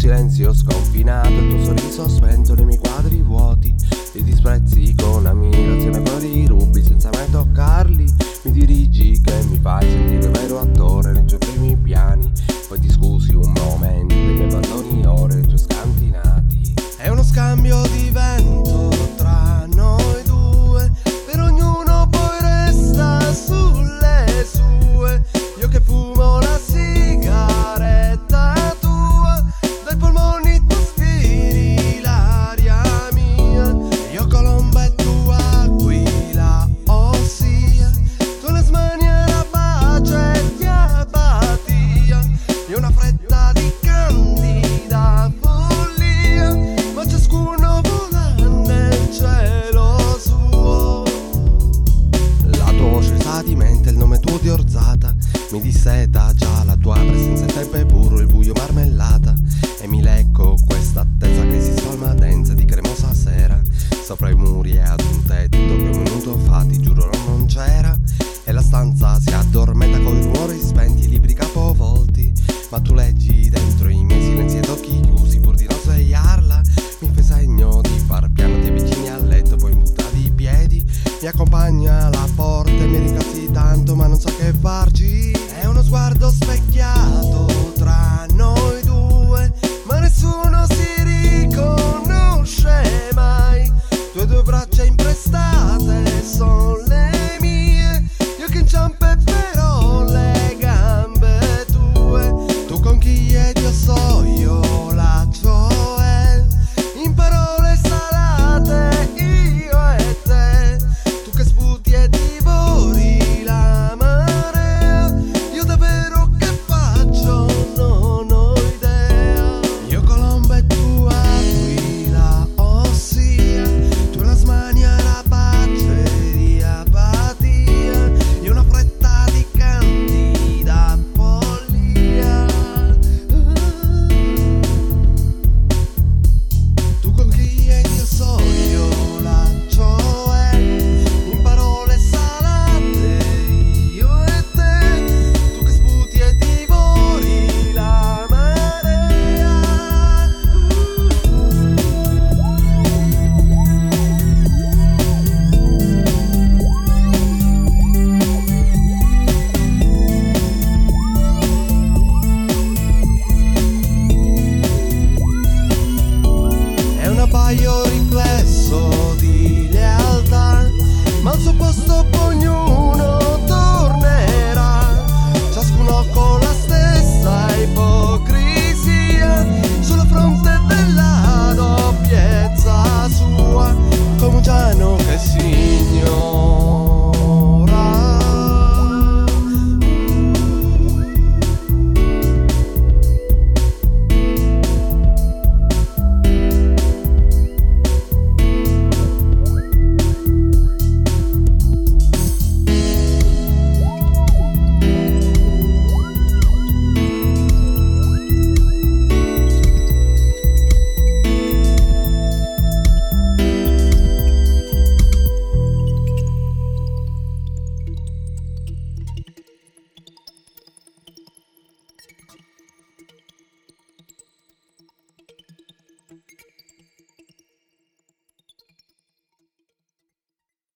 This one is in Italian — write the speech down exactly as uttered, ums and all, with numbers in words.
silenzio sconfinato, il tuo sorriso spento nei miei quadri vuoti. Ti disprezzi con ammirazione, poi li rubi senza mai toccarli. Mi dirigi che mi fai sentire vero attore nei tuoi primi piani. Poi ti scusi un momento dei miei abbandoni, ore nei tuoi scantinati. È uno scambio di vento tra noi due, per ognuno poi resta sulle sue. Io che fumo la sigaretta tua, dai polmoni tu spiri l'aria mia. Io colomba e tu aquila, ossia tu la smania, la pace e di apatia. Io una fretta di candida follia, ma ciascuno vola nel cielo suo. La tua voce sa di mente, il nome tuo di orzata mi disseta già, la tua presenza è tempo puro, il buio marmellata. E mi lecco questa attesa che si spalma densa di cremosa sera sopra i muri e ad un tetto che un minuto fa ti giuro non c'era. E la stanza si addormenta con i rumori spenti, i libri capovolti, ma tu leggi dentro i miei silenzi ed occhi chiusi pur di non svegliarla. Mi fai segno di far piano, ti avvicini al letto, poi mi buttavi i piedi, mi accompagna